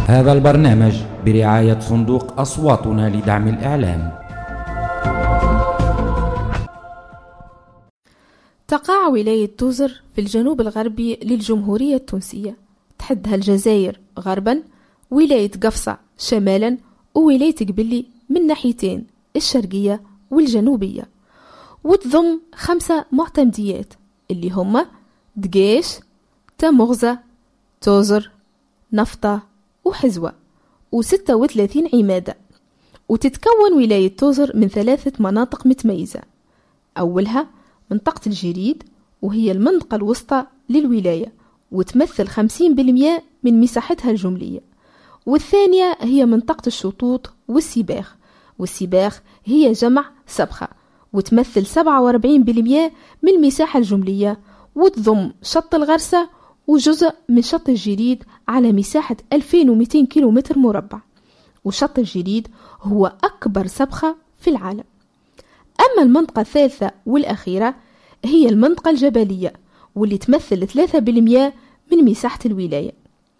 هذا البرنامج برعاية صندوق أصواتنا لدعم الإعلام. تقع ولاية توزر في الجنوب الغربي للجمهورية التونسية، تحدها الجزائر غربا، ولاية قفصة شمالا، وولاية قبلي من ناحيتين الشرقية والجنوبية، وتضم 5 معتمديات اللي هما دقيش، تمغزة، توزر، نفطة وحزوة، و36 عمادة. وتتكون ولاية توزر من 3 مناطق متميزة، أولها منطقة الجريد، وهي المنطقة الوسطى للولاية وتمثل 50% من مساحتها الجملية. والثانية هي منطقة الشطوط والسباخ، والسباخ هي جمع سبخة وتمثل 47% من المساحة الجملية، وتضم شط الغرسة وجزء من شط الجريد على مساحة 2200 كيلومتر مربع. وشط الجريد هو أكبر سبخة في العالم. أما المنطقة الثالثة والأخيرة هي المنطقة الجبلية، واللي تمثل 3% من مساحة الولاية.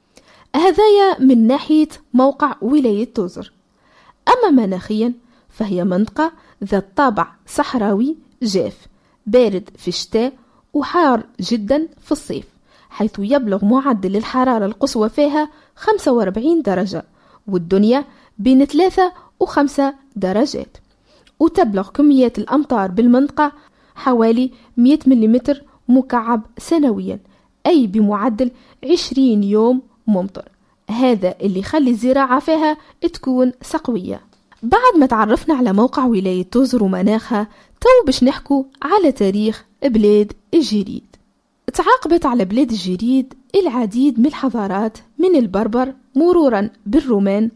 هذايا من ناحية موقع ولاية توزر. أما مناخيا فهي منطقة ذات طابع صحراوي جاف، بارد في الشتاء وحار جدا في الصيف، حيث يبلغ معدل الحرارة القصوى فيها 45 درجة، والدنيا بين 3 و5 درجات. وتبلغ كميات الأمطار بالمنطقة حوالي 100 ملم مكعب سنويا، أي بمعدل 20 يوم ممطر. هذا اللي يخلي الزراعة فيها تكون سقوية. بعد ما تعرفنا على موقع ولاية توزر ومناخها، تو باش نحكو على تاريخ بلاد الجريد. تعاقبت على بلاد الجريد العديد من الحضارات، من البربر مرورا بالرومان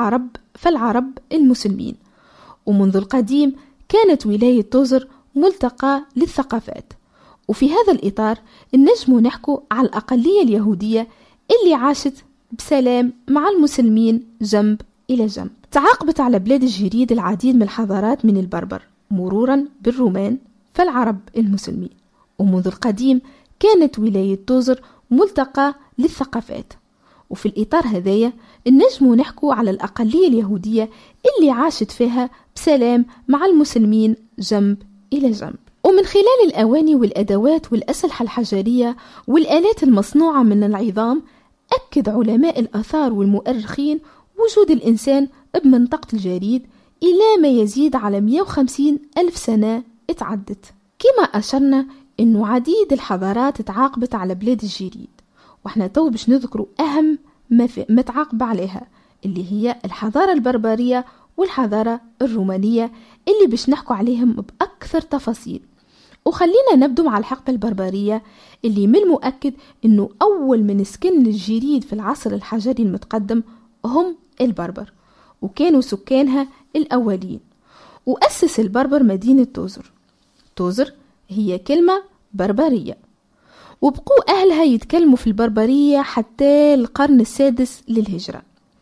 فالعرب المسلمين. ومنذ القديم كانت ولاية توزر ملتقى للثقافات. وفي هذا الإطار النجم نحكو على الأقلية اليهودية اللي عاشت بسلام مع المسلمين جنب إلى جنب. تعاقبت على بلاد الجريد العديد من الحضارات، من البربر مرورا بالرومان فالعرب المسلمين. ومنذ القديم كانت ولاية توزر ملتقى للثقافات. وفي الإطار هذايا النجم نحكو على الأقلية اليهودية اللي عاشت فيها بسلام مع المسلمين جنب إلى جنب. ومن خلال الأواني والأدوات والأسلحة الحجرية والآلات المصنوعة من العظام، أكد علماء الآثار والمؤرخين وجود الإنسان بمنطقة الجريد إلى ما يزيد على 150 ألف سنة اتعدت. كما أشرنا إنه عديد الحضارات تعاقبت على بلاد الجريد، وإحنا تو باش نذكروا أهم ما تعاقب عليها، اللي هي الحضارة البربرية والحضارة الرومانية، اللي باش نحكوا عليهم بأكثر تفاصيل. وخلينا نبدو مع الحقبة البربرية، اللي من المؤكد إنه أول من سكن الجريد في العصر الحجري المتقدم هم البربر، وكانوا سكانها الأولين. وأسس البربر مدينة توزر. توزر هي كلمة بربرية، وبقوا أهلها يتكلموا في البربرية حتى القرن السادس للهجرة.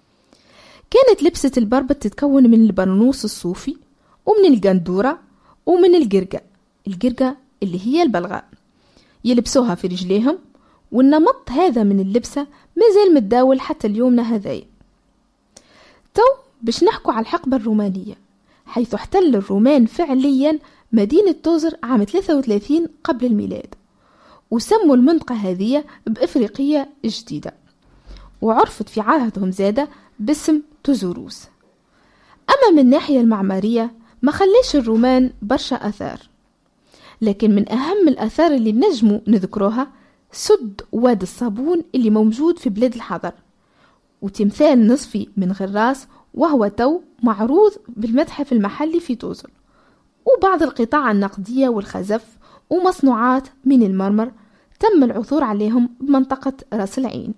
كانت لبسة البربر تتكون من البرنوس الصوفي، ومن القندورة، ومن القرقة اللي هي البلغاء، يلبسوها في رجليهم. والنمط هذا من اللبسة مازال متداول حتى اليومنا هذايا. تو باش نحكوا على الحقبة الرومانية، حيث احتل الرومان فعليا مدينة توزر عام 33 قبل الميلاد، وسموا المنطقة هذه بإفريقية الجديدة، وعرفت في عهدهم زادة باسم توزوروس. أما من الناحية المعمارية ما خليش الرومان برشا أثار، لكن من أهم الأثار اللي نجموا نذكروها سد واد الصابون اللي موجود في بلاد الحضر، وتمثال نصفي من غراس وهو تو معروض بالمتحف المحلي في توزر، وبعض القطع النقدية والخزف ومصنوعات من المرمر تم العثور عليهم بمنطقة راس العين.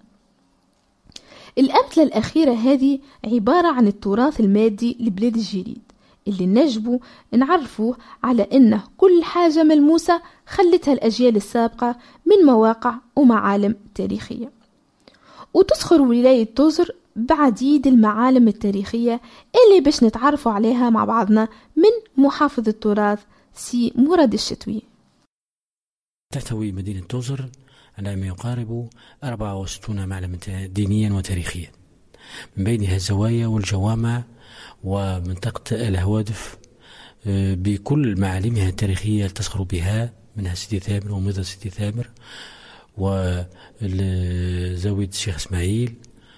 الأمثلة الأخيرة هذه عبارة عن التراث المادي لبلاد الجريد، اللي نجبوا نعرفوه على إنه كل حاجة ملموسة خلتها الأجيال السابقة من مواقع ومعالم تاريخية. وتسخر ولاية توزر بعديد المعالم التاريخية اللي باش نتعرفوا عليها مع بعضنا من محافظ التراث سي مراد الشتوي. تحتوي مدينة توزر على ما يقارب 64 معلما دينيا وتاريخيا، من بينها الزوايا والجوامع ومنطقة الهوادف بكل معالمها التاريخية تزخر بها، منها سيدي ثامر وميضة سيدي ثامر وزاوية الشيخ إسماعيل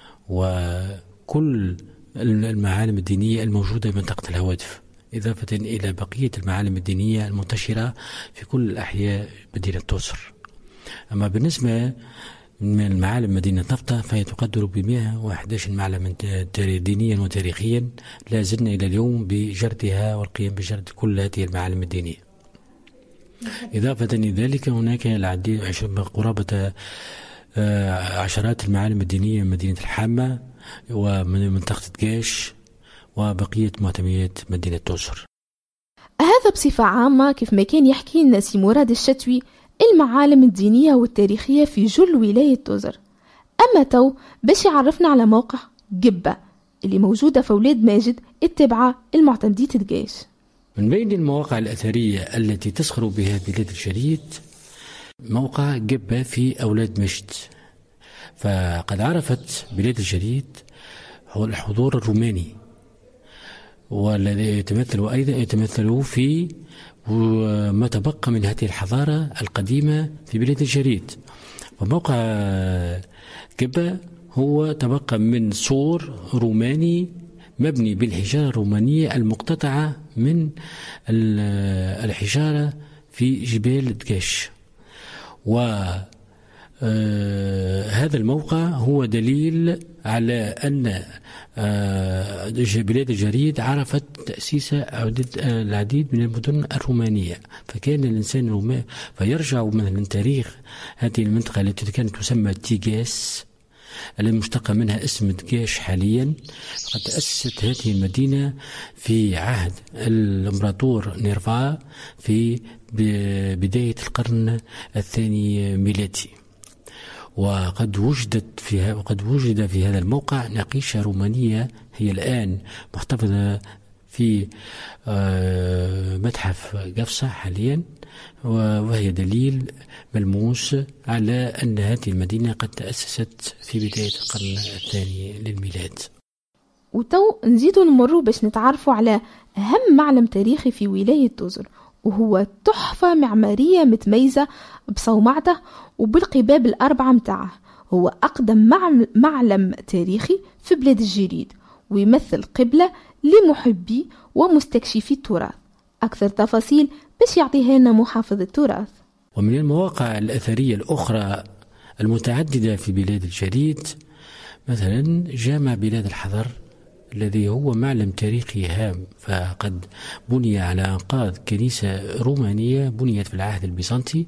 وكل المعالم الدينية الموجودة في منطقة الهوادف، إضافة إلى بقية المعالم الدينية المنتشرة في كل الأحياء مدينة توصر. أما بالنسبة من المعالم مدينة نفطة فهي تقدر ب 111 معلما دينيا وتاريخيا، لا زلنا إلى اليوم بجردها والقيام بجرد كل هذه المعالم الدينية. إضافة إلى ذلك هناك العديد قرابة عشرات المعالم الدينية من مدينة الحامة ومن منطقة قاش وبقية معتميات مدينة توصر. هذا بصفة عامة كيف ما كان يحكي لنا سي مراد الشتوي المعالم الدينية والتاريخية في جل ولاية توزر. أما تو باش يعرفنا على موقع قبة اللي موجودة في ولاد ماجد التابعة المعتمدية القاش. من بين المواقع الأثرية التي تسخر بها بلاد الجريد موقع قبة في أولاد ماجد، فقد عرفت بلاد الجريد هو الحضور الروماني والذي يتمثل في وما تبقى من هذه الحضارة القديمة في بلاد الجريد. وموقع قبة هو تبقى من سور روماني مبني بالحجارة الرومانية المقتطعة من الحجارة في جبال دقاش. وهذا الموقع هو دليل على أن بلاد الجريد عرفت تأسيس العديد من المدن الرومانية، فكان الإنسان الروماني فيرجع من تاريخ هذه المنطقة التي كانت تسمى تيغاس المشتقة منها اسم دقاش حاليا. قد تأسست هذه المدينة في عهد الإمبراطور نيرفا في بداية القرن الثاني ميلادي، وقد وجد في هذا الموقع نقيشة رومانية هي الآن محتفظة في متحف قفصة حاليا، وهي دليل ملموس على أن هذه المدينة قد تأسست في بداية القرن الثاني للميلاد. وتو نزيدوا نمروا باش نتعرفوا على أهم معلم تاريخي في ولاية توزر، وهو تحفة معمارية متميزة بصومعته وبالقباب الأربعة متاعه. هو أقدم معلم تاريخي في بلاد الجريد، ويمثل قبلة لمحبي ومستكشفي التراث. أكثر تفاصيل باش يعطيها لنا محافظ التراث. ومن المواقع الأثرية الأخرى المتعددة في بلاد الجريد مثلا جامع بلاد الحضر الذي هو معلم تاريخي هام، فقد بني على أنقاض كنيسة رومانية بنيت في العهد البيزنطي.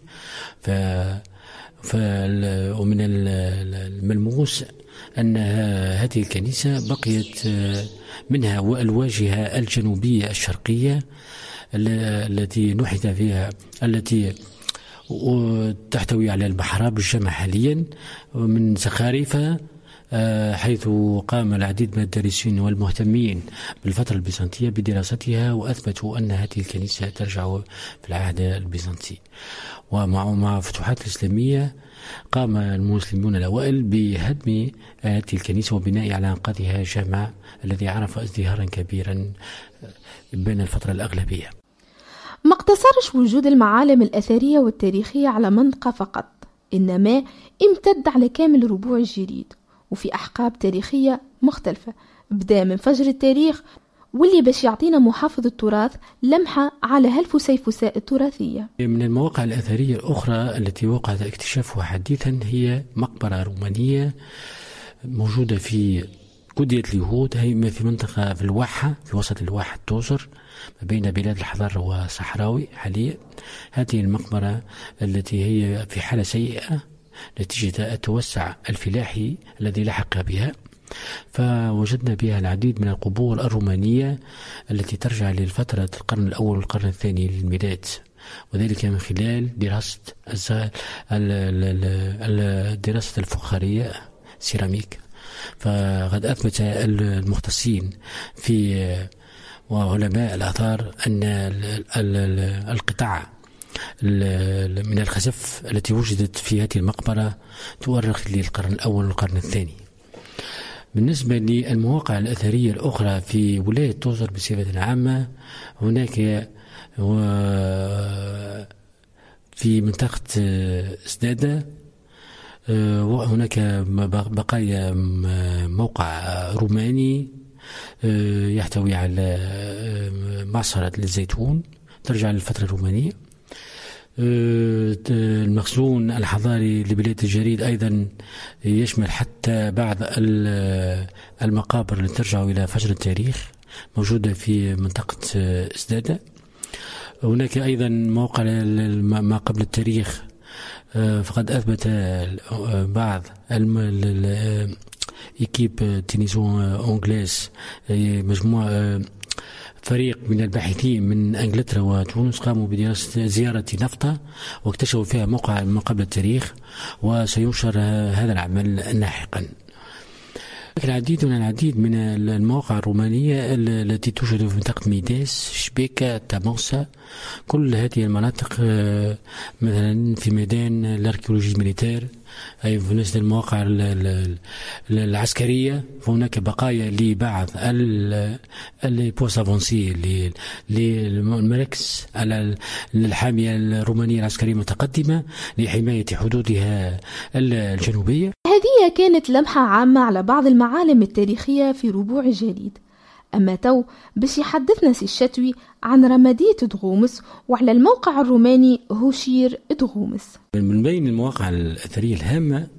ومن الملموس أن هذه الكنيسة بقيت منها الواجهة الجنوبية الشرقية التي نحت فيها، التي تحتوي على المحراب الجامع حاليا من زخارفها، حيث قام العديد من الدارسين والمهتمين بالفترة البيزنطية بدراستها وأثبتوا أن هذه الكنيسة ترجع في العهد البيزنطي. ومع الفتوحات الإسلامية قام المسلمون الأوائل بهدم هذه الكنيسة وبناء على أنقاضها جامع الذي عرف ازدهارا كبيرا بين الفترة الأغلبية. ما اقتصرش وجود المعالم الأثرية والتاريخية على منطقة فقط، إنما امتد على كامل ربوع الجريد وفي أحقاب تاريخية مختلفة، بدأ من فجر التاريخ واللي باش يعطينا محافظ التراث لمحة على هالفسيفساء التراثية. من المواقع الأثرية الأخرى التي وقع اكتشافها حديثا هي مقبرة رومانية موجودة في قدية اليهود، هي في منطقة في الواحة في وسط الواحة توزر ما بين بلاد الحضر وصحراوي حاليا. هذه المقبرة التي هي في حالة سيئة نتيجة التوسع الفلاحي الذي لحق بها، فوجدنا بها العديد من القبور الرومانية التي ترجع لفترة القرن الأول والقرن الثاني للميلاد، وذلك من خلال دراسة الفخارية سيراميك. فقد أثبت المختصين في وعلماء الآثار أن القطع من الخزف التي وجدت في هذه المقبرة تؤرخ للقرن الأول والقرن الثاني. بالنسبة للمواقع الأثرية الأخرى في ولاية توزر بصفة عامة، هناك في منطقة سدادة وهناك بقايا موقع روماني يحتوي على معصرة للزيتون ترجع للفترة الرومانية. المخزون الحضاري لبلاد الجريد أيضا يشمل حتى بعض المقابر اللي ترجع إلى فجر التاريخ موجودة في منطقة سدادة. هناك أيضا موقع ما قبل التاريخ، فقد أثبت بعض إيكيب تينيزون أونغليز مجموعة فريق من الباحثين من انجلترا وتونس قاموا بدراسة زيارة نفطة واكتشفوا فيها موقع ما قبل التاريخ، وسينشر هذا العمل لاحقا. العديد من المواقع الرومانية التي توجد في منطقة ميداس، شبيكة، تاموسا، كل هذه المناطق مثلا في ميدان الاركيولوجي الميليتير، أي بالنسبة للمواقع العسكرية فهناك بقايا لبعض البوست افونسي للمراكز الحامية الرومانية العسكرية المتقدمة لحماية حدودها الجنوبية. هذه كانت لمحة عامة على بعض المعالم التاريخية في ربوع الجليد. أما تو باش يحدثنا سي الشتوي عن رمادية دغومس وعلى الموقع الروماني هوشير دغومس. من بين المواقع الأثرية الهامة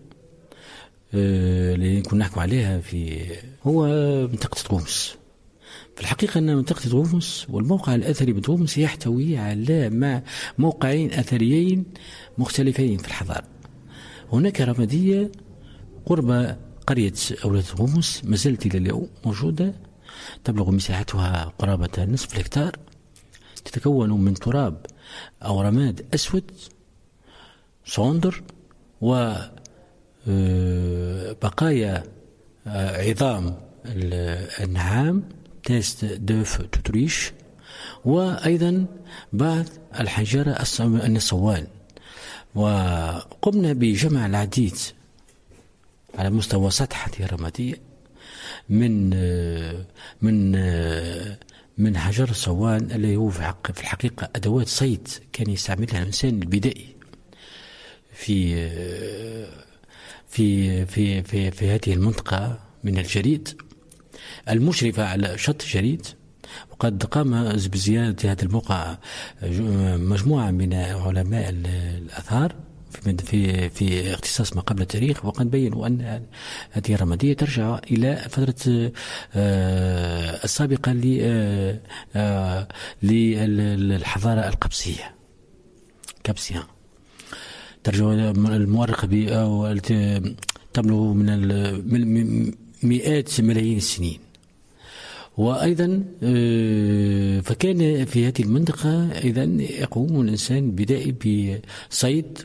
اللي كنا نحكوا عليها هو منطقة دغومس. في الحقيقة أن منطقة دغومس والموقع الأثري بدغومس يحتوي على موقعين أثريين مختلفين في الحضارة. هناك رمادية قرب قرية أولاد دغومس ما زالت إلى اليوم موجودة، تبلغ مساحتها قرابة نصف الهكتار، تتكون من تراب أو رماد أسود صندر وبقايا عظام النعام تيست دوف توتريش، وأيضا بعض الحجارة النصوان. وقمنا بجمع العديد على مستوى سطح هذه الرمادية من حجر الصوان اللي هو في الحقيقة أدوات صيد كان يستعملها الإنسان البدائي في في في في في هذه المنطقة من الجليد المشرفة على شط الجليد. وقد قام بزيارة هذا الموقع مجموعة من علماء الآثار في اختصاص ما قبل التاريخ، وقد بينوا أن هذه الرمادية ترجع إلى فترة السابقة للحضارة القبسية كابسيان، ترجع المؤرخة تبلغ من مئات ملايين السنين. وأيضا فكان في هذه المنطقة إذن يقوم الإنسان بدائي بصيد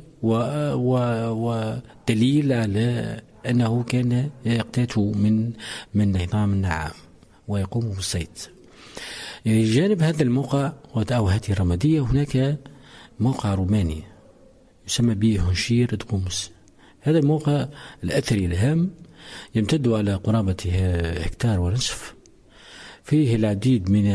ودليل على أنه كان يقتات من عظام النعام ويقوم بالصيد. يعني جانب هذا الموقع أو هذه الرمادية هناك موقع روماني يسمى به هوشير دغومس. هذا الموقع الأثري الهام يمتد على قرابة هكتار ونصف، فيه العديد من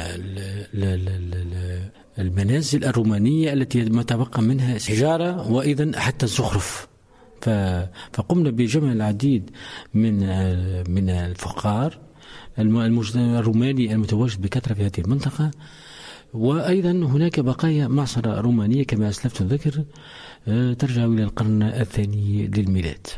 المنازل الرومانية التي ما تبقى منها حجارة وأيضا حتى الزخرف. فقمنا بجمع العديد من الفخار الروماني المتواجد بكثرة في هذه المنطقة. وأيضا هناك بقايا معصرة رومانية كما أسلفت الذكر ترجع إلى القرن الثاني للميلاد.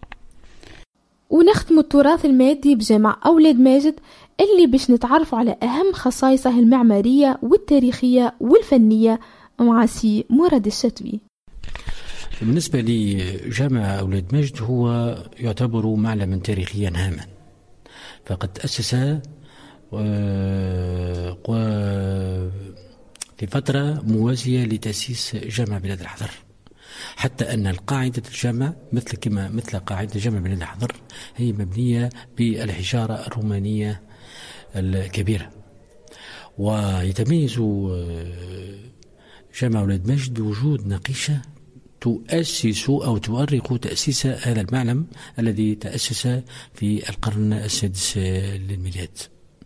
ونختم التراث المادي بجامع أولاد ماجد اللي باش نتعرفوا على أهم خصائصه المعمارية والتاريخية والفنية مع سي مراد الشتوي. بالنسبة لجامع أولاد ماجد هو يعتبر معلما تاريخيا هاما، فقد تأسس في فترة موازية لتأسيس جامع بلاد الحضر، حتى أن القاعدة الجامع مثل قاعدة جامع بلاد الحضر هي مبنية بالحجارة الرومانية الكبيرة. ويتميز جامع أولاد ماجد بوجود نقيشة تؤسس أو تؤرخ تأسيس هذا المعلم الذي تأسس في القرن السادس للميلاد.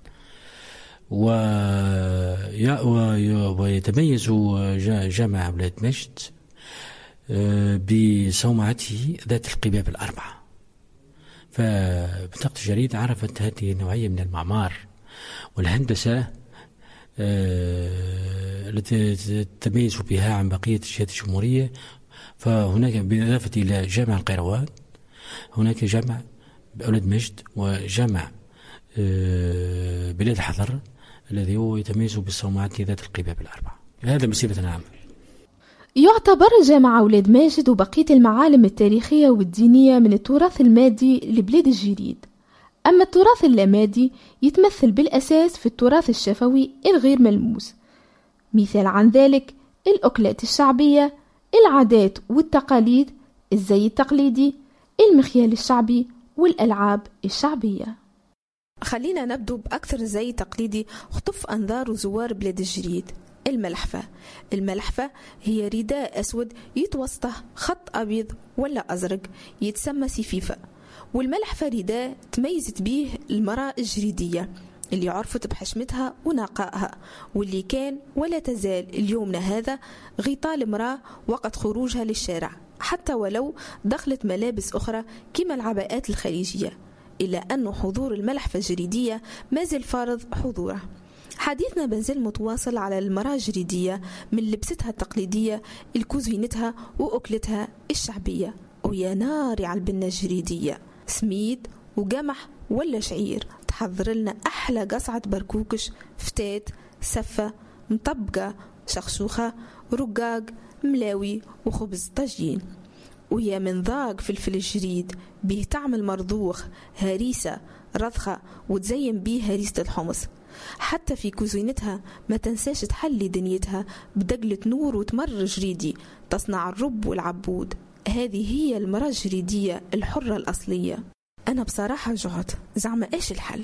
ويتميز جامع أولاد مجد بصومعته ذات القباب الأربعة. فمنطقة الجريد عرفت هذه النوعية من المعمار والهندسة التي تتميز بها عن بقية الجهات الجمهورية. فهناك بالإضافة إلى جامع القيروان هناك جامع أولاد مجد وجامع بلاد الحضر الذي هو يتميز بالصومعات ذات القباب الأربعة. هذا بصفة عامة. يعتبر جامع أولاد ماجد وبقية المعالم التاريخية والدينية من التراث المادي لبلاد الجريد. أما التراث اللامادي يتمثل بالأساس في التراث الشفوي الغير ملموس. مثال عن ذلك الأكلات الشعبية، العادات والتقاليد، الزي التقليدي، المخيال الشعبي، والألعاب الشعبية. خلينا نبدو بأكثر زي تقليدي خطف أنظار زوار بلاد الجريد، الملحفة هي رداء أسود يتوسطه خط أبيض ولا أزرق يتسمى سفيفة. والملحفة رداء تميزت به المرأة الجريدية اللي عرفت بحشمتها ونقائها، واللي كان ولا تزال اليومنا هذا غطاء المرأة وقت خروجها للشارع، حتى ولو دخلت ملابس أخرى كما العباءات الخليجية، إلا أن حضور الملحفة الجريدية ما زال فارض حضوره. حديثنا بنزل متواصل على المرأة الجريدية من لبستها التقليدية الكوزينتها وأكلتها الشعبية. ويا ناري على البنة الجريدية، سميد وقمح ولا شعير تحضر لنا أحلى قصعة بركوكش، فتات، سفة، مطبقة، شخشوخة، رقاق، ملاوي وخبز طاجين. ويا من ذاق فلفل الجريد بيه تعمل مرضوخ، هريسة، رضخة، وتزين بيه هريسة الحمص. حتى في كوزينتها ما تنساش تحلي دنيتها بدقلة نور وتمر جريدي تصنع الرب والعبود. هذه هي المرأة الجريدية الحرة الأصلية. أنا بصراحة جعت، زعما إيش الحل؟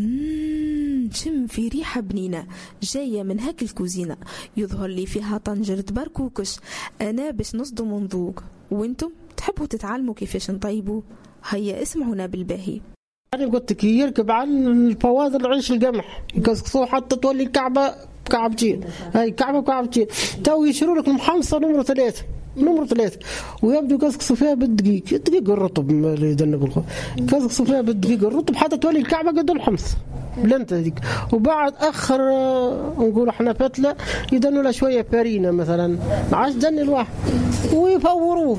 شم في ريحة بنينة جاية من هاك الكوزينة، يظهر لي فيها طنجرة بركوكش. أنا باش نصدم ونذوق، وانتم تحبوا تتعلموا كيفاش نطيبوا؟ هيا اسمعونا بالباهي. أنا قلت لك يركب على الفواضل عيش القمح يقصقصوه حتى تولي الكعبة كعبتين، هاي كعبة كعبتين. تو يشروا لك المحمصة نمرة 3 ويبدو يقصقصوا فيها بالدقيق الرطب اللي يدنب الخوف، يقصقصوا فيها بالدقيق الرطب حتى تولي الكعبة قد الحمص بلنت هذيك. وبعد أخر نقول احنا فتلة يدنوا لها شوية فارينة مثلا 10 دن الواحد، ويفوروه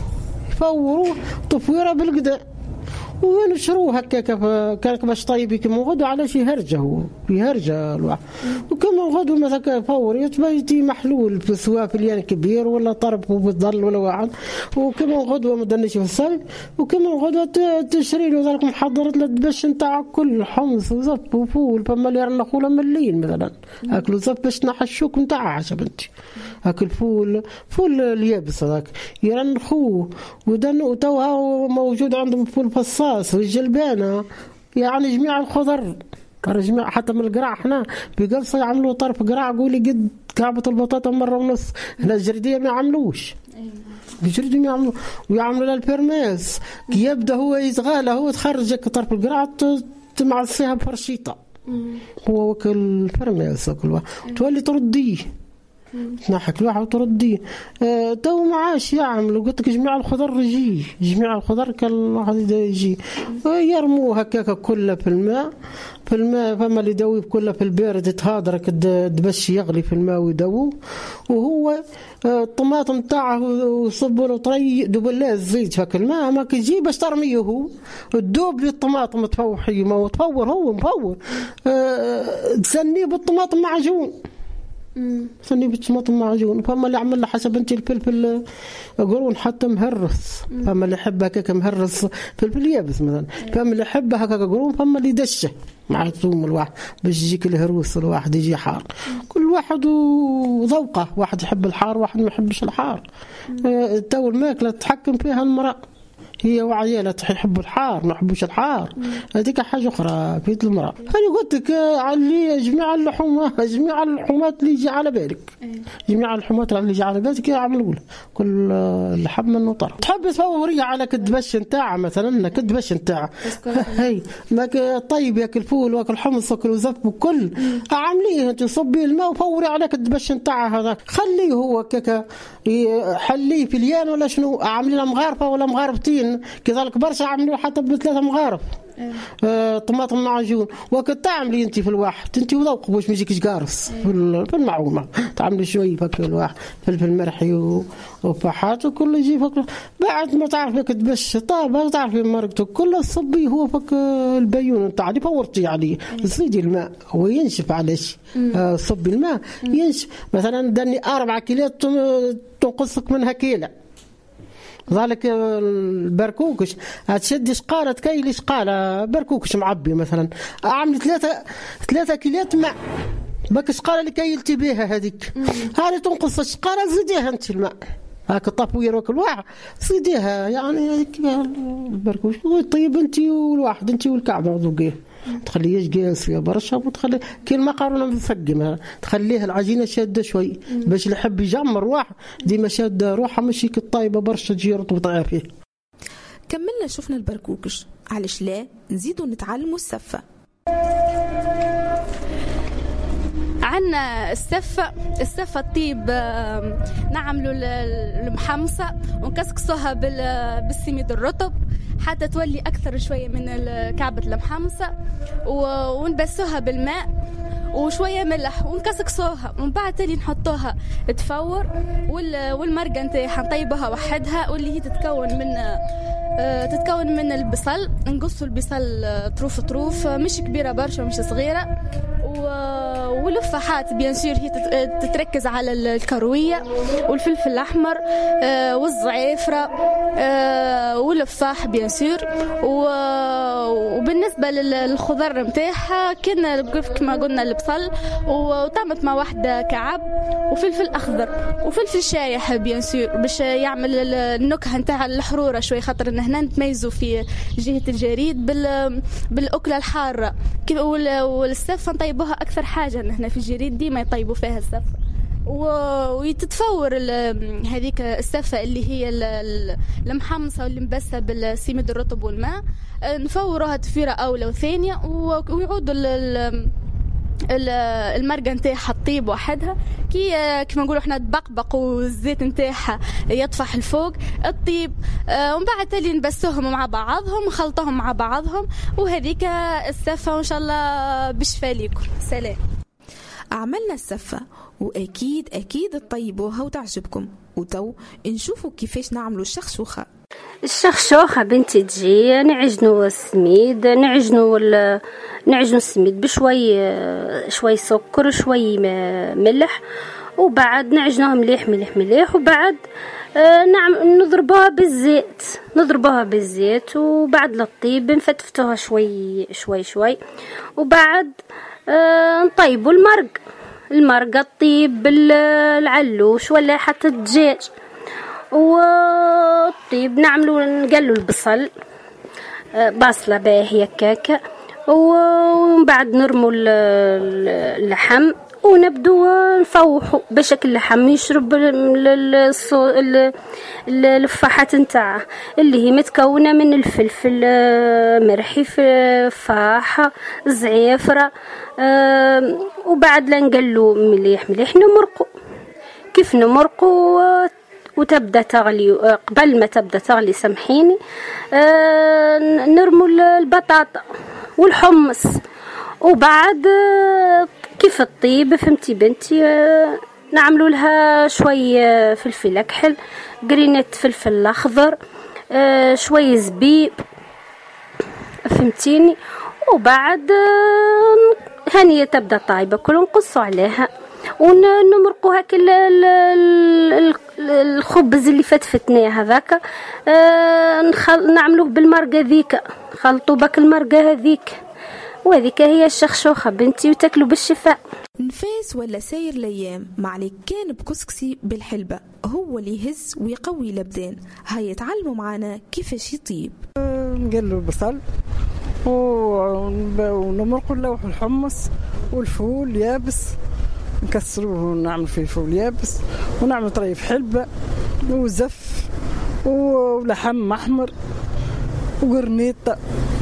تفويرة بالقداء ونشروه هكاك. كان باش طيب كما غدو على شي هرجه الواحد. وكما غدو مثلا فور يتبيتي محلول في سواء في اليان كبير ولا طرب وبتضل ولا واحد. وكما غدو ما دنيش في الصيف، وكما غدو تشري له ذلك محضرت له باش نتاع كل حمص وزب وفول. فما اللي رنخوا له ملين مثلا اكلوا زب باش نحشوك نتاع بنتي اكل فول اليابس هذاك يرنخوه. ودنو توها موجود عندهم فول فصاص والجلبانة، يعني جميع الخضر، جميع حتى من القراع. احنا بقلصة يعملوا طرف قراع قولي قد كعبة البطاطا مرة ونص. هنا الجردية ما يعملوش، الجردية ما يعملوا. ويعملوا لها البرميز كي يبدأ هو يزغاله، هو تخرجك طرف القراع تمعص فيها بفرشيطة، هو وكل البرميز كل تولي ترديه تنحك الواحد وترديه. تو معاش يعملوا قلت لك جميع الخضر جميع الخضر كالواحد يجي يرموه هكاك كله في الماء. فما اللي يدوي كله في البارد تهادرك دبش يغلي في الماء ويدوه. وهو الطماطم تاعه وصبوا له طري دبلاه الزيت هاك الماء ما كيجي باش ترميه هو تدوب للطماطم تفوحي ما هو تفور هو مفور. تسنيه بالطماطم معجون ثاني بالطماطم معجون. فما اللي عمل له حسب انت الفلفل قرون حتى مهرس، فما اللي يحب هكاك مهرس فلفل يابس مثلا، فما اللي يحب هكاك قرون، فما اللي يدشه مع الثوم الواحد باش يجيك الهروس الواحد يجي حار. كل واحد وذوقه، واحد يحب الحار واحد ما يحبش الحار. تو الماكله تتحكم فيها المرأة، هي وعيالها يحبوا الحار ما يحبوش الحار، هذيك حاجه اخرى في المراه. انا قلت لك علي جميع اللحومات اللي يجي على بالك، جميع اللحومات اللي يجي على بالك يعملوا كل لحم من نطر. تحب تفوري على كدبش نتاعها مثلا، كدبش نتاعها هي ما طيب ياكل فول واكل حمص واكل وزف وكل عامليه انت صبي الماء وفوري على كدبش نتاعها هذا، خليه هو كيكا حليه في اليان ولا شنو، عاملين مغارفه ولا مغارفتين كذلك برشا، عملوا حتى بثلاثه مغارف طماطم معجون وكنت تعملي انت في الواحد انت وذوق باش ما يجيكش قارص في المعومه، تعملي شويه فك الواحد فلفل مرحي وفحات وكل يجي فك. بعد ما تعرفي كتبش طابه تعرفي مرقته كله صبي هو فك البيون نتاع اللي فورتي عليه، زيدي الماء هو ينشف علاش صبي الماء ينشف. مثلا دني 4 كيلات تنقصك منها كيله، ذلك البركوكش هتشدي شقالة كيلي شقالة بركوكش معبي مثلا أعمل 3 كيلات ماء باك شقالة اللي كيلتي بيها هذيك هذه تنقص الشقالة زيديها انت الماء هاك الطفوير وكل واحد زيديها يعني هذيك البركوكش طيب انت والواحد انت والكعبة ذوقيه تخليه جالس فيها برشا وتخلي كل مقارنة مفقمة تخليها العجينة شادة شوي باش اللي يحب يجمر واحد ديما شادة روحها ماشي الطايبة برشا تجي رطبطها فيه. كملنا شفنا البركوكش، علاش لا نزيدوا نتعلموا السفة. عنا السفة الطيب نعملوا المحمصة ونكسكسوها بالسميد الرطب حتى تولي أكثر شوية من كعبة المحمصة ونبسوها بالماء وشوية ملح ونكسكسوها ومن بعد تالي نحطوها تفور والمرقة نتاعها نطيبها وحدها واللي هي تتكون من البصل. نقصوا البصل طروف مش كبيرة برشا مش صغيرة واللفاحات بيان سور هي تتركز على الكروية والفلفل الأحمر والزعفرة واللفاح بيان سور. وبالنسبة للخضر متاعها كما قلنا البصل وطعمت مع واحدة كعب وفلفل أخضر وفلفل شايح بيان سور باش يعمل النكهة نتاع الحرورة شوي، خاطر إن هنا نتميزوا في جهة الجريد بالأكلة الحارة والسفة نطيبوها أكثر حاجة هنا في الجريد ديما يطيبوا فيها السفة ويتتفور هذيك السفة اللي هي المحمصة واللي مبسة بالسميد الرطب والماء نفوروها تفيرة أولى وثانية ويعودوا المرقة نتاعها الطيب وحدها كما نقولوا احنا تبقبق والزيت نتاعها يطفح الفوق الطيب ومن بعد تالي نبسوهم مع بعضهم نخلطوهم مع بعضهم وهذيك السفة وان شاء الله بالشفاء ليكم. سلام. عملنا السفة واكيد تطيبوها وتعجبكم، وتو نشوفوا كيفاش نعملوا الشخشوخة. الشخشوخة بنتي تجي نعجنوا السميد نعجنوا السميد بشوي سكر وشوي وبعد نعجنوها مليح وبعد نضربوها بالزيت وبعد للطيب نفتفتوها شوي وبعد نطيبوا المرقة الطيب بالعلوش ولا حتى الدجاج والطيب نقلوا البصل بصلة باهية كاكا ومن بعد نرموا اللحم ونبدو نفوحوا باش اللحم يشرب اللفاحات نتاعه اللي هي متكونه من الفلفل مرحي فاح زعفره وبعد لا نقلوا مليح نمرقوا كيف نمرقوا وتبدا تغلي قبل ما تبدا تغلي سامحيني نرموا البطاطا والحمص وبعد كيف الطيب فهمتي بنتي نعملوا لها شويه فلفل اكحل قرينات فلفل اخضر شويه زبيب فهمتيني وبعد هانيه تبدا طايبه كل نقصوا عليها ونمرقوا هكا الخبز اللي فتفتناه هذاك نعملوه بالمرقه ذيك خلطوا بك المرقه هذيك وهذيك هي الشخشوخه بنتي وتاكلوا بالشفاء. نفاس ولا ساير الايام معليك كان بكسكسي بالحلبة هو اللي يهز ويقوي الابدان. هيا يتعلموا معنا كيفاش يطيب. نقلوا البصل ونمرقوا اللوح والحمص والفول يابس نكسروه ونعمل فيه فول يابس ونعمل طريف حلبة وزف ولحم احمر وقرنيطة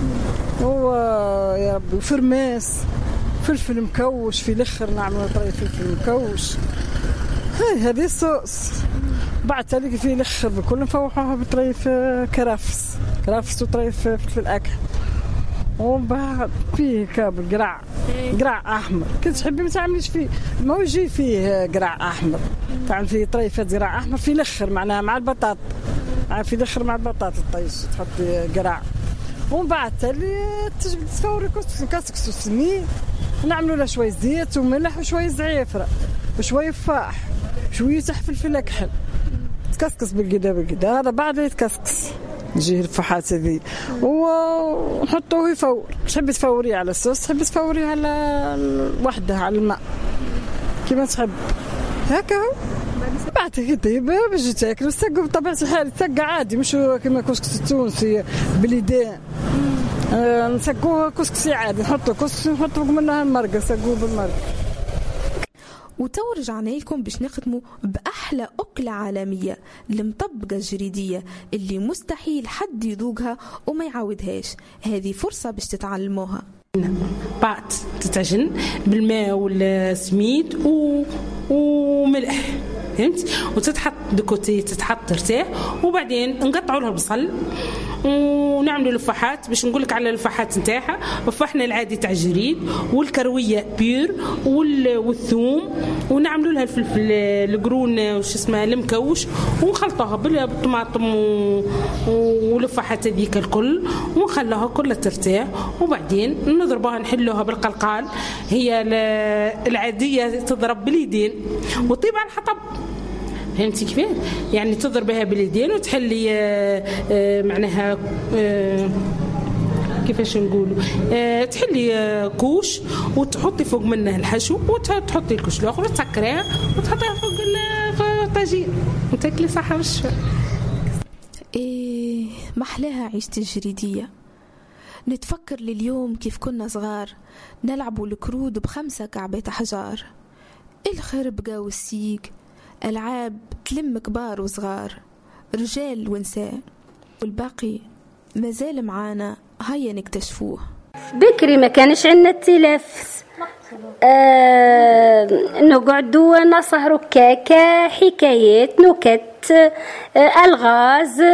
ويا ربي وفرماس فلفل مكوش في الاخر نعمل طريف فلفل مكوش. هاي هذه الصوص. بعد تالي في الاخر بكل نفوحوها بطريف كرافس وطريف فلفل اكحل. ومن بعد فيه كابل قرع احمر كنت تحبي ما تعمليش فيه ما يجي فيه قرع احمر تعمل فيه طريفات قرع احمر في الاخر معناها مع البطاطا في الاخر مع البطاطا طيش تحطي قرع. ومن بعد تالي تجبد تفوري كسكس وسمين ونعملوا له شويه زيت وملح وشويه زعفرة وشويه فاح شويه فلفل اكحل تكسكس بالقدا هذا بعد يتكسكس يجي الفحات هذي ونحطوه يفور. تحبي تفوريه على الصوص تحبي تفوريه على وحده على الماء كيما تحب هكا. بعد يطيب باش تاكل السقو بطبيعه الحال يتسقى عادي مش كيما كسكس التونسي باليدين. نسقوه كسكسي عادي نحطوا كسكسي نحطوا منها المرقه نسقوه بالمرقه. وتو رجعنا لكم باش نختموا بأحلى أكلة عالمية المطبقة الجريدية اللي مستحيل حد يذوقها وما يعودهاش. هذه فرصة باش تتعلموها. بعد تتعجن بالماء والسميد وملح فهمت وتتحط دكوتي تتحط ترتاح. وبعدين نقطعوا لها البصل ونعملوا لفاحات باش نقولك على الفاحات نتاعها. فحنا العادي تاع الجريد والكرويه بير والثوم ونعملوا لها الفلفل القرون وش اسمه المكوش ونخلطوها بالطماطم ولفاحات هذيك الكل ونخلوها كلها ترتاح. وبعدين نضربوها نحلوها بالقلقال هي العاديه تضرب باليدين وطيب على الحطب فهمتي كيف يعني تضربها باليدين وتحلي معناها كيفاش نقولوا تحلي كوش وتحطي فوق منه الحشو وتحطي الكوش الاخر وتسكريها وتحطيها فوق الطاجين وتاكلي صحه والشفاء. محلاها عيشة الجريدية. نتفكر لليوم كيف كنا صغار نلعبوا الكرود ب5 كعبات حجار الخربقة والسيق ألعاب تلم كبار وصغار رجال ونساء والباقي مازال معانا. هيا نكتشفوه. بكري ما كانش عندنا التلفز نقعدوا نسهروا كاكا حكايات نكت ألغاز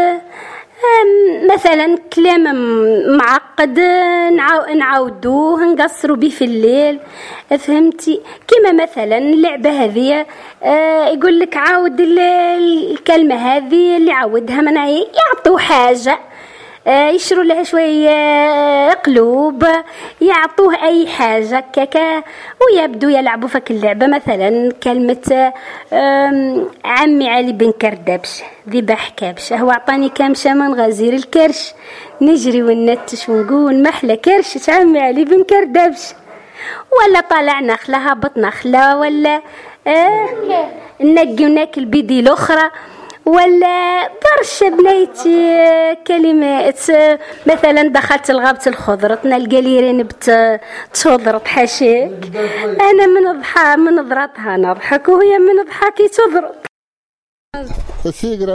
مثلا كلام معقد نعاودوه نقصروا به في الليل فهمتي. كما مثلا اللعبه هذه يقول لك عاود الكلمه هذه اللي عاودها من يعطوا حاجه يشروا لها شويه قلوب يعطوه اي حاجه كاكا ويبدو يلعبوا فك اللعبه. مثلا كلمه عمي علي بن كردبش ذبح كبشه هو اعطاني كمشه من غزير الكرش نجري وننتش ونقول محلى كرش عمي علي بن كردبش. ولا طالع نخله هبط نخله ولا ننقي وناكل بيدي الاخرى ولا برشا بنيتي كلمات. مثلا دخلت الغابة الخضرة نلقى ليرين بتضرط حاشاك انا من نظرتها نضحك وهي من ضحكي تضرط. السيقرة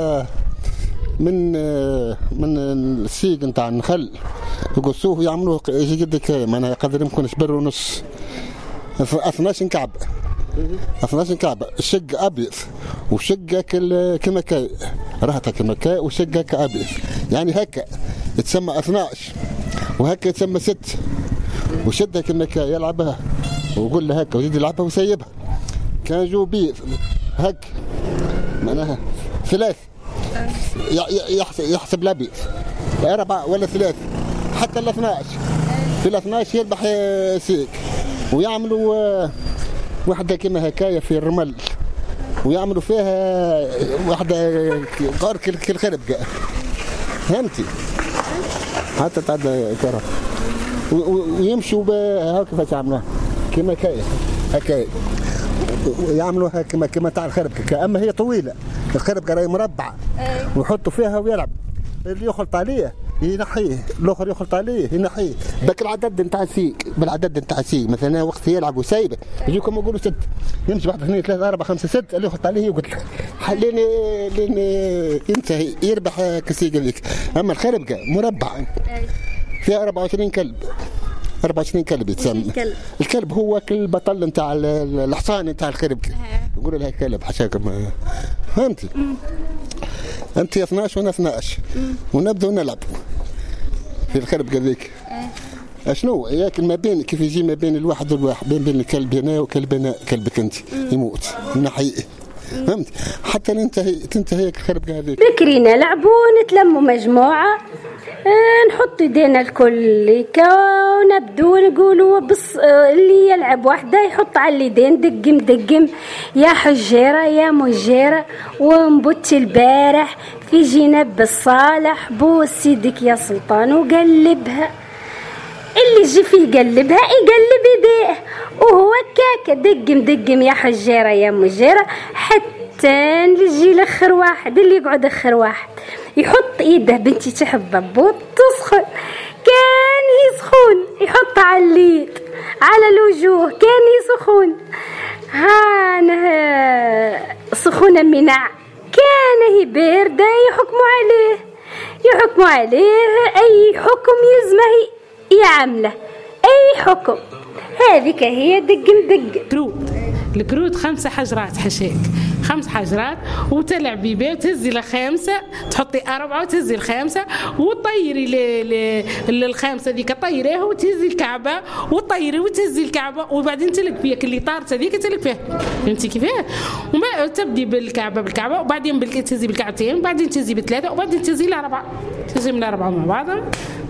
من السيق نتاع النخل يقصوه يعملوه يجي قدك معناها يقدر يمكن شبر ونص 12 كعبة الشق أبيض وشق كما كاي رهتها كما كاي وشق أبيض يعني هكا يتسمى 12 وهكا يتسمى 6 وشدها كما كاي يلعبها ويقول له هكا ويزيد يلعبها ويسيبها. كان جو بيض هكا معناها 3 يحسب الأبيض 4 ولا 3 حتى ال 12 في ال 12 يربح سيك ويعملوا واحدة كما هكايا في الرمل ويعملوا فيها واحدة غار كالخربقة فهمتي حتى تعدى كرة ويمشوا هاو كيفاش يعملوها كما هكا يعملوها كما تاع الخربكه، اما هي طويله. الخربكه راهي مربعه ويحطوا فيها ويلعب، اللي يخلط عليه ينحيه، الاخر يخلط عليه ينحيه. باك العدد نتاع السيق، بالعدد نتاع السيق مثلا وقت يلعب وسايبه يجيكم يقولوا 6، يمشي 1 2 3 4 5 6 اللي يخلط عليه يقتل لين ينتهي يربح كسيق هذيك. اما الخربكه مربعه فيها 24 كلب، 24 كلب يتسمى. الكلب هو كل بطل نتاع الحصان نتاع الخربكه، يقولوا لها كلب حشاكم، فهمتي؟ انت 12 وانا 12 ونبداو نلعب في الخربكه ذيك. اشنو ياكل ما بين كيف يجي ما بين الواحد والواحد، بين الكلب هنا وكلب هنا، كلبك انت يموت نحييه، فهمت؟ حتى تنتهي الخربكه هذيك. بكري نلعبوا نتلموا مجموعه، نحط يدينا الكل ونبدو نقولوا بس اللي يلعب وحده يحط على اليدين دقم يا حجيره يا مجيره ونبت البارح في جنب الصالح بوس يدك يا سلطان وقلبها. اللي يجي فيه يقلبها يقلب يديه وهو كاكا دقم يا حجيره يا مجيره، حتى يجي الاخر واحد اللي يقعد اخر واحد يحط ايده بنتي تحت الضبوط تسخن، كان يسخن يحط على اليد على الوجوه كان يسخن، هانه سخونه منع، كان هي بارده يحكموا عليه اي حكم يزمه يعمله، اي حكم. هذيك هي دق الكروت 5 حجرات حشاك، 5 حجرات وتلعبي بيه وتهزي الخامسه، تحطي 4 وتهزي الخامسه وتطيري الخامسه ذيك طيريها وتهزي الكعبه وتطيري وتهزي الكعبه وبعدين تلك فيها كل طارت هذيك تلك فيها، فهمتي كيفاه؟ وما تبدي بالكعبه وبعدين تهزي بالكعبتين وبعدين تهزي ب3 وبعدين تهزي ل4، تهزي من 4 مع بعضها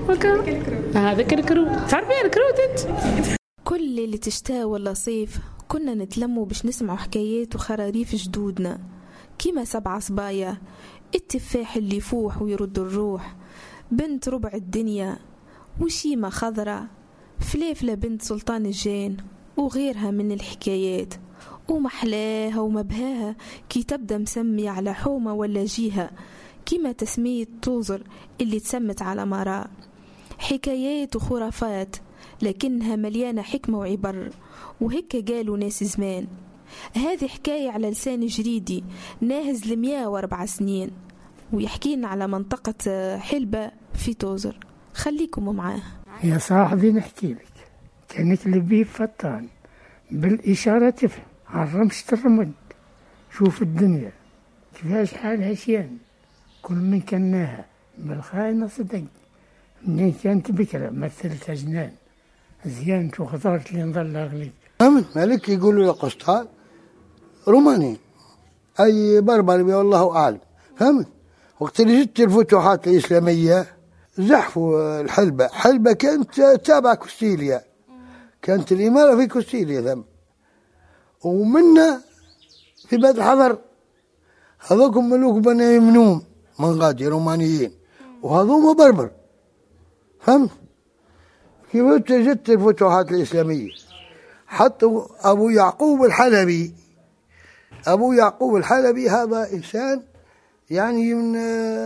هذاك الكروت. تعرفي الكروت انت؟ كل اللي تشتاء ولا صيف كنا نتلموا باش نسمعوا حكايات وخراريف جدودنا، كيما 7 صبايا، التفاح اللي يفوح ويرد الروح، بنت ربع الدنيا، وشيمة خضرة، فليفلة بنت سلطان الجان، وغيرها من الحكايات. ومحلاها ومبهاها كي تبدأ مسمية على حومة ولا جيهة، كيما تسمية توزر اللي تسمت على مراء. حكايات وخرافات لكنها مليانة حكمة وعبر، وهيك قالوا ناس زمان. هذه حكاية على لسان جريدي ناهز 104 سنين، ويحكينا على منطقة حلبة في توزر. خليكم معاه. يا صاحبي نحكي لك، كانت لبيب فطان بالإشارة تفهم عن رمشة الرمد. شوف الدنيا كيفاش حالها شيان، كل من كناها بالخاينة صدق. منين كانت بكرة مثلتها جنان، زيانت وخضرت اللي نظل أغلي. فهمت مالك يقولوا يا قسطال روماني أي بربري والله أعلم. فهمت وقت اللي جت الفتوحات الإسلامية زحفوا الحلبة. حلبة كانت تابع كستيليا، كانت الإمارة في كستيليا ثم، ومنا في بلد الحضر هذوكم ملوك بني منوم من غادي رومانيين وهذوما بربر. فهمت كيف جت الفتوحات الإسلامية حتى أبو يعقوب الحلبي. أبو يعقوب الحلبي هذا إنسان يعني من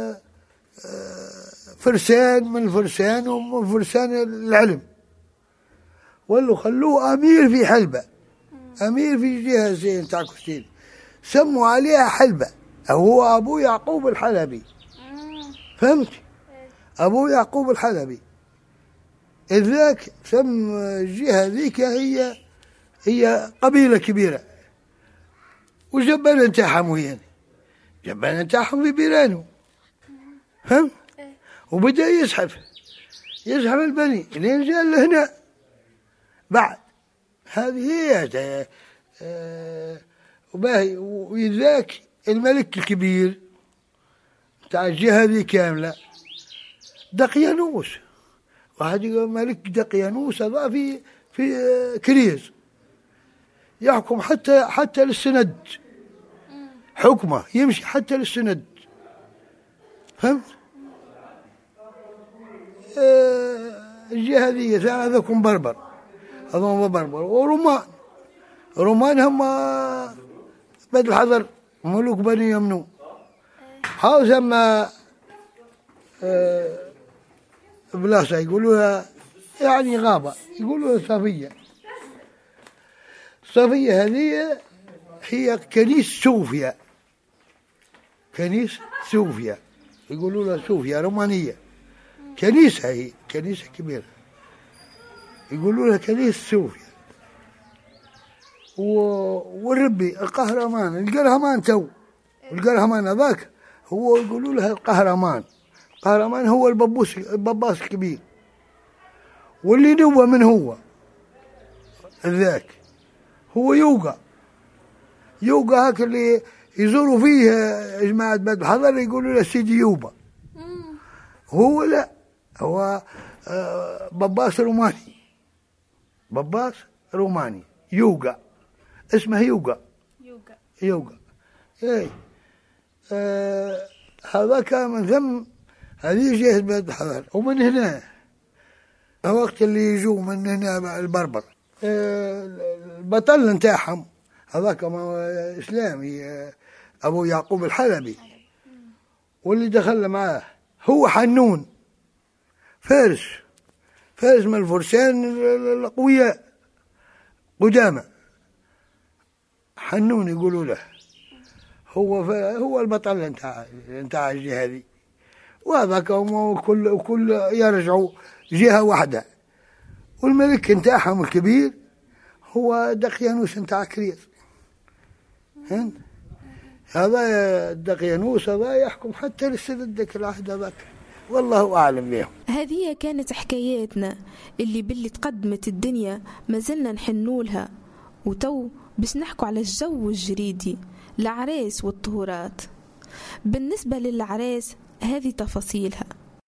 فرسان من الفرسان ومن فرسان العلم، ولو خلوه أمير في حلبة، أمير في جهة زين تاع كستين، سموا عليها حلبة. هو أبو يعقوب الحلبي. فهمت أبو يعقوب الحلبي إذاك سم الجهة ذيك هي قبيلة كبيرة، وجبان نتاعهم وين جبان نتاعهم في بيرانو. فهم وبدأ يزحف البني لين جاء لهنا. بعد هذه هي وباهي. وإذاك الملك الكبير تاع الجهة ذي كاملة دقيانوس، واحد يقول ملك دقيانوس هذا في كريز يحكم حتى للسند، حكمه يمشي حتى للسند. فهمت الجهة ذي هذاكم بربر هذول بربر. ورومان هم بد الحضر ملوك بني يمنو. حاوز أما بلاصة يقولوها يعني غابة، يقولوها صفية. صفية هذه هي كنيسة صوفيا، كنيسة صوفيا يقولوا لها صوفيا رومانية. كنيسة، هي كنيسة كبيرة يقولوا لها كنيسة صوفيا. والربي القهرمان، القهرمان تو، القهرمان هذاك هو يقولوا لها القهرمان. القهرمان هو البباس الكبير، واللي نوى من هو ذاك هو يوغا هاك اللي يزوروا فيه جماعة بد الحضر يقولوا له سيدي يوبا. هو لا، هو بباس روماني، بباس روماني يوغا، اسمه يوغا. اي هذا كان من ثم هذه جهة بد الحضر. ومن هنا وقت اللي يجوا من هنا البربر البطل نتاعهم هذاك إسلامي أبو يعقوب الحلبي، واللي دخل معاه هو حنون، فارس من الفرسان القوياء قدامى، حنون يقولوا له. هو البطل نتاع الجهة هذه. وهذاك وكل يرجعوا جهة واحدة. والملك نتاعهم الكبير هو دقيانوس نتاع كرير. هذا دقيانوس هذا يحكم حتى لسدك العهد هذاك، والله أعلم بهم. هذه كانت حكاياتنا اللي باللي تقدمت الدنيا ما زلنا نحنولها، وتو باش نحكوا على الجو الجريدي، العريس والطهورات. بالنسبة للعريس هذه تفاصيلها.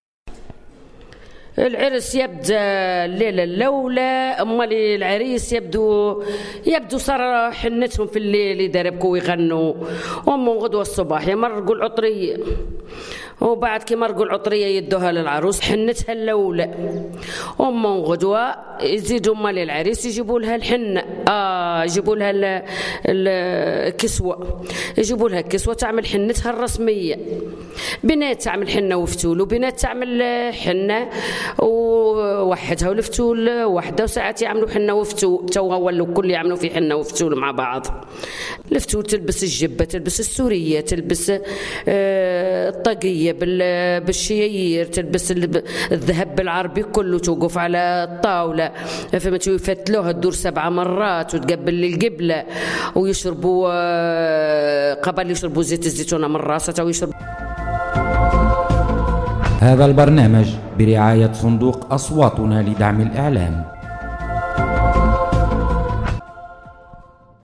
العرس يبدا الليله الاولى، امال العريس يبدو صار حنتهم في الليل يدربكوا ويغنوا، ومن غدوه الصباح يمرقوا العطريه، وبعد كي مرقوا العطريه يدوها للعروس حنتها الاولى. ومن غدوه يزيدوا امال العريس يجيبوا لها الحنه، يجيبوا لها الكسوه، يجيبوا لها الكسوه تعمل حنتها الرسميه. بنات تعمل حنه وفتول، وبنات تعمل حنه ووحدها والفتول وحده، وساعات يعملوا حنه وفتول. توها ولوا كل يعملوا في حنه وفتول مع بعض. الفتول تلبس الجبه، تلبس السوريه، تلبس الطاقيه بالشيايير، تلبس الذهب بالعربي كله، توقف على الطاوله فهمتوا، يفتلوها تدور 7 مرات وتقبل للقبله، ويشربوا قبل يشربوا زيت الزيتونه من راسها ويشربوا. هذا البرنامج برعاية صندوق أصواتنا لدعم الإعلام.